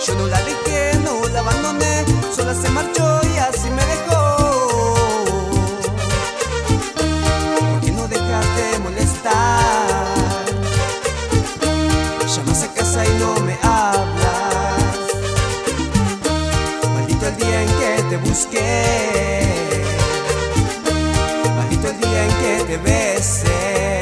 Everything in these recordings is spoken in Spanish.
Yo no la dejé, no la abandoné, sola se marchó y así me dejó. ¿Por qué no dejas de molestar? Llamas a casa y no me hablas. Maldito el día en que te busqué, maldito el día en que te besé.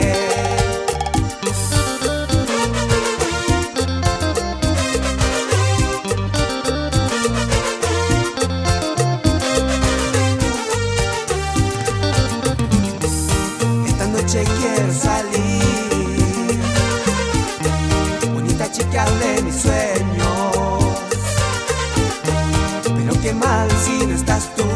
Quiero salir, bonita chica de mis sueños, pero qué mal si no estás tú.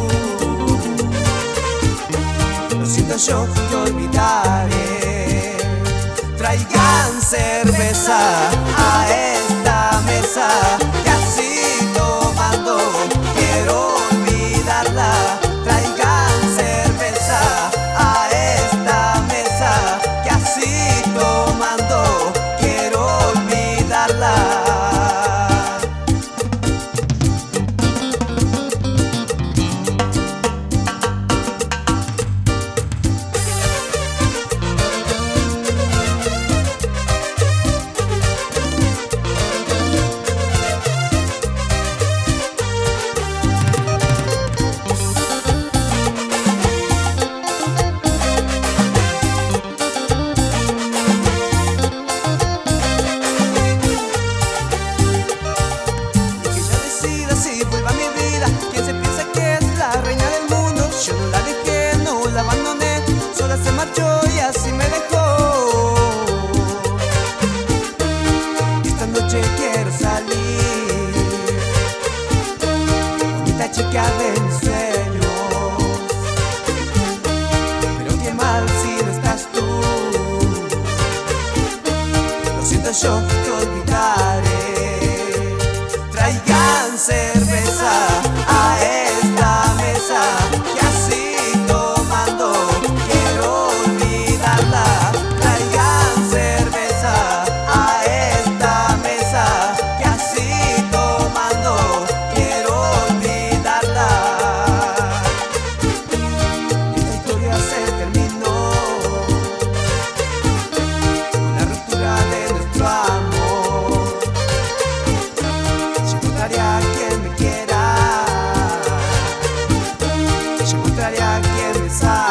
Lo siento, yo te olvidaré. Traigan cerveza a esta mesa, que así tomando quiero olvidarla. Traigan cerveza a esta mesa, que así tomando quiero olvidarla. Yo no la dejé, no la abandoné, sola se marchó y así me dejó. Esta noche quiero salir, bonita chica de mis sueños, pero qué mal si no estás tú. Lo siento, yo te olvidaré. Traigan cerveza a esta mesa, que así tomando quiero olvidarla. Traigan cerveza a esta mesa, que así tomando quiero olvidarla. Esta historia se terminó con la ruptura de nuestro amor. Yo encontraré a quien me quiera, yo encontraré a quien me sabe.